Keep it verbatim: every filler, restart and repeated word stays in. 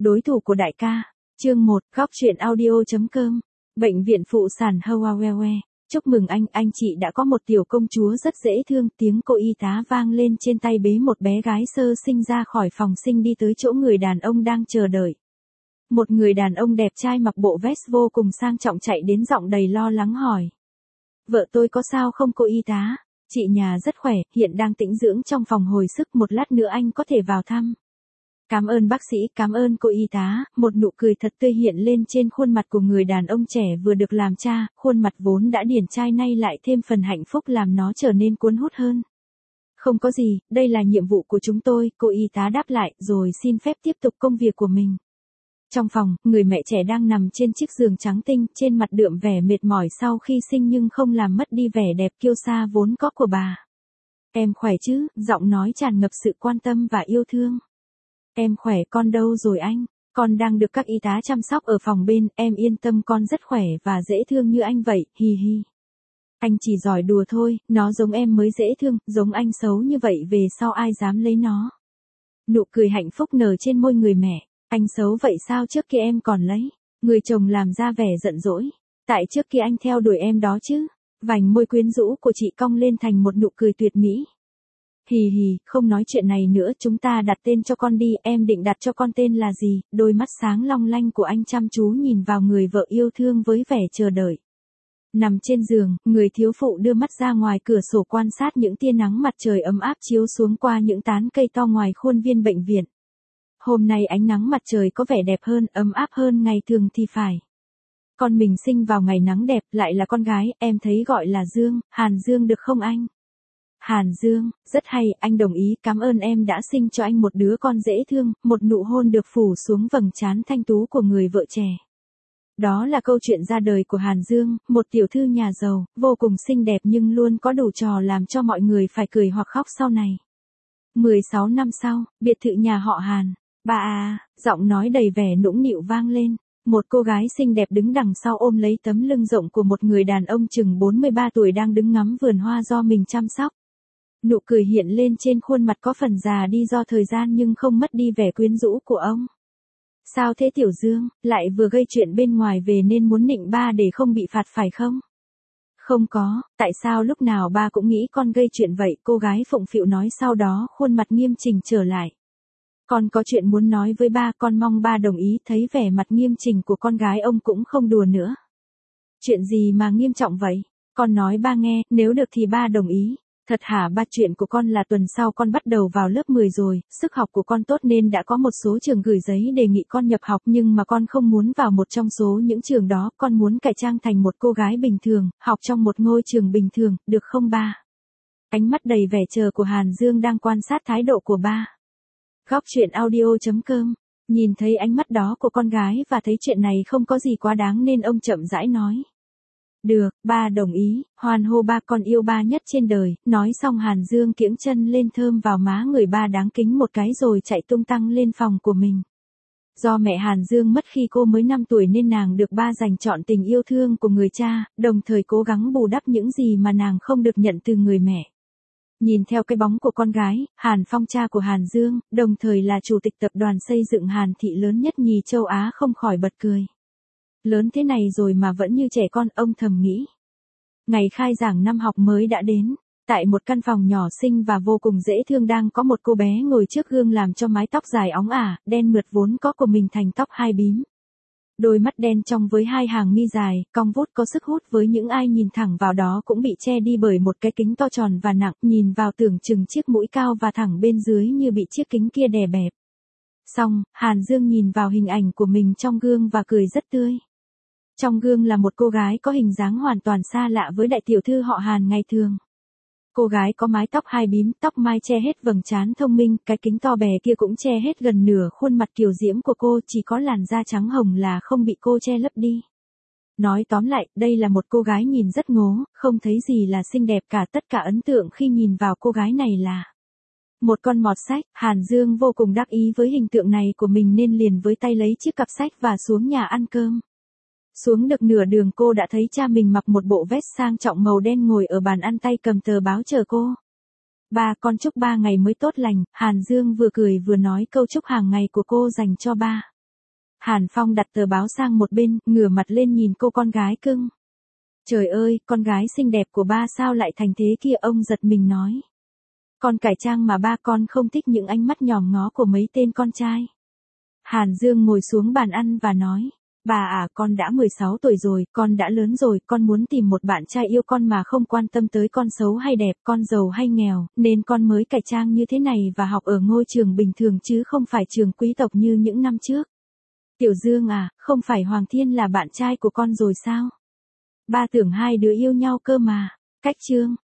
đối thủ của đại ca. Chương một, góc truyện audio.com. Bệnh viện phụ sản Hawaii. Chúc mừng anh, anh chị đã có một tiểu công chúa rất dễ thương. Tiếng cô y tá vang lên trên tay bế một bé gái sơ sinh ra khỏi phòng sinh đi tới chỗ người đàn ông đang chờ đợi. Một người đàn ông đẹp trai mặc bộ vest vô cùng sang trọng chạy đến giọng đầy lo lắng hỏi. Vợ tôi có sao không cô y tá? Chị nhà rất khỏe, hiện đang tĩnh dưỡng trong phòng hồi sức, một lát nữa anh có thể vào thăm. Cảm ơn bác sĩ, cảm ơn cô y tá. Một nụ cười thật tươi hiện lên trên khuôn mặt của người đàn ông trẻ vừa được làm cha, khuôn mặt vốn đã điển trai nay lại thêm phần hạnh phúc làm nó trở nên cuốn hút hơn. Không có gì, đây là nhiệm vụ của chúng tôi, cô y tá đáp lại, rồi xin phép tiếp tục công việc của mình. Trong phòng, người mẹ trẻ đang nằm trên chiếc giường trắng tinh, trên mặt đượm vẻ mệt mỏi sau khi sinh nhưng không làm mất đi vẻ đẹp kiêu sa vốn có của bà. Em khỏe chứ? Giọng nói tràn ngập sự quan tâm và yêu thương. Em khỏe, con đâu rồi anh? Con đang được các y tá chăm sóc ở phòng bên, em yên tâm, con rất khỏe và dễ thương như anh vậy, hi hi. Anh chỉ giỏi đùa thôi, nó giống em mới dễ thương, giống anh xấu như vậy về sau ai dám lấy nó. Nụ cười hạnh phúc nở trên môi người mẹ. Anh xấu vậy sao trước kia em còn lấy? Người chồng làm ra vẻ giận dỗi. Tại trước kia anh theo đuổi em đó chứ. Vành môi quyến rũ của chị cong lên thành một nụ cười tuyệt mỹ. Hì hì, không nói chuyện này nữa, chúng ta đặt tên cho con đi, em định đặt cho con tên là gì? Đôi mắt sáng long lanh của anh chăm chú nhìn vào người vợ yêu thương với vẻ chờ đợi. Nằm trên giường, người thiếu phụ đưa mắt ra ngoài cửa sổ quan sát những tia nắng mặt trời ấm áp chiếu xuống qua những tán cây to ngoài khuôn viên bệnh viện. Hôm nay ánh nắng mặt trời có vẻ đẹp hơn, ấm áp hơn ngày thường thì phải. Con mình sinh vào ngày nắng đẹp, lại là con gái, em thấy gọi là Dương, Hàn Dương được không anh? Hàn Dương, rất hay, anh đồng ý, cảm ơn em đã sinh cho anh một đứa con dễ thương, một nụ hôn được phủ xuống vầng trán thanh tú của người vợ trẻ. Đó là câu chuyện ra đời của Hàn Dương, một tiểu thư nhà giàu, vô cùng xinh đẹp nhưng luôn có đủ trò làm cho mọi người phải cười hoặc khóc sau này. mười sáu năm sau, biệt thự nhà họ Hàn. Ba à, giọng nói đầy vẻ nũng nịu vang lên. Một cô gái xinh đẹp đứng đằng sau ôm lấy tấm lưng rộng của một người đàn ông chừng bốn mươi ba tuổi đang đứng ngắm vườn hoa do mình chăm sóc. Nụ cười hiện lên trên khuôn mặt có phần già đi do thời gian nhưng không mất đi vẻ quyến rũ của ông. Sao thế Tiểu Dương, lại vừa gây chuyện bên ngoài về nên muốn nịnh ba để không bị phạt phải không? Không có, tại sao lúc nào ba cũng nghĩ con gây chuyện vậy? Cô gái phụng phịu nói, sau đó khuôn mặt nghiêm chỉnh trở lại. Con có chuyện muốn nói với ba, con mong ba đồng ý. Thấy vẻ mặt nghiêm chỉnh của con gái ông cũng không đùa nữa. Chuyện gì mà nghiêm trọng vậy? Con nói ba nghe, nếu được thì ba đồng ý. Thật hả ba? Chuyện của con là tuần sau con bắt đầu vào lớp mười rồi, sức học của con tốt nên đã có một số trường gửi giấy đề nghị con nhập học, nhưng mà con không muốn vào một trong số những trường đó, con muốn cải trang thành một cô gái bình thường, học trong một ngôi trường bình thường, được không ba? Ánh mắt đầy vẻ chờ của Hàn Dương đang quan sát thái độ của ba. Góc truyện audio.com. Nhìn thấy ánh mắt đó của con gái và thấy chuyện này không có gì quá đáng nên ông chậm rãi nói. Được, ba đồng ý, hoan hô ba, con yêu ba nhất trên đời. Nói xong Hàn Dương kiễng chân lên thơm vào má người ba đáng kính một cái rồi chạy tung tăng lên phòng của mình. Do mẹ Hàn Dương mất khi cô mới năm tuổi nên nàng được ba dành trọn tình yêu thương của người cha, đồng thời cố gắng bù đắp những gì mà nàng không được nhận từ người mẹ. Nhìn theo cái bóng của con gái, Hàn Phong cha của Hàn Dương, đồng thời là chủ tịch tập đoàn xây dựng Hàn Thị lớn nhất nhì châu Á không khỏi bật cười. Lớn thế này rồi mà vẫn như trẻ con, ông thầm nghĩ. Ngày khai giảng năm học mới đã đến. Tại một căn phòng nhỏ xinh và vô cùng dễ thương đang có một cô bé ngồi trước gương làm cho mái tóc dài óng ả, đen mượt vốn có của mình thành tóc hai bím. Đôi mắt đen trong với hai hàng mi dài, cong vút có sức hút với những ai nhìn thẳng vào đó cũng bị che đi bởi một cái kính to tròn và nặng, nhìn vào tưởng chừng chiếc mũi cao và thẳng bên dưới như bị chiếc kính kia đè bẹp. Xong, Hàn Dương nhìn vào hình ảnh của mình trong gương và cười rất tươi. Trong gương là một cô gái có hình dáng hoàn toàn xa lạ với đại tiểu thư họ Hàn ngày thường. Cô gái có mái tóc hai bím, tóc mai che hết vầng trán thông minh, cái kính to bè kia cũng che hết gần nửa khuôn mặt kiều diễm của cô, chỉ có làn da trắng hồng là không bị cô che lấp đi. Nói tóm lại, đây là một cô gái nhìn rất ngố, không thấy gì là xinh đẹp cả, tất cả ấn tượng khi nhìn vào cô gái này là một con mọt sách. Hàn Dương vô cùng đắc ý với hình tượng này của mình nên liền với tay lấy chiếc cặp sách và xuống nhà ăn cơm. Xuống được nửa đường cô đã thấy cha mình mặc một bộ vest sang trọng màu đen ngồi ở bàn ăn tay cầm tờ báo chờ cô. Ba, con chúc ba ngày mới tốt lành. Hàn Dương vừa cười vừa nói câu chúc hàng ngày của cô dành cho ba. Hàn Phong đặt tờ báo sang một bên, ngửa mặt lên nhìn cô con gái cưng. Trời ơi, con gái xinh đẹp của ba sao lại thành thế kia, ông giật mình nói. Con cải trang mà ba, con không thích những ánh mắt nhòm ngó của mấy tên con trai. Hàn Dương ngồi xuống bàn ăn và nói. Bà à, con đã mười sáu tuổi rồi, con đã lớn rồi, con muốn tìm một bạn trai yêu con mà không quan tâm tới con xấu hay đẹp, con giàu hay nghèo, nên con mới cải trang như thế này và học ở ngôi trường bình thường chứ không phải trường quý tộc như những năm trước. Tiểu Dương à, không phải Hoàng Thiên là bạn trai của con rồi sao? Ba tưởng hai đứa yêu nhau cơ mà. Cách chương.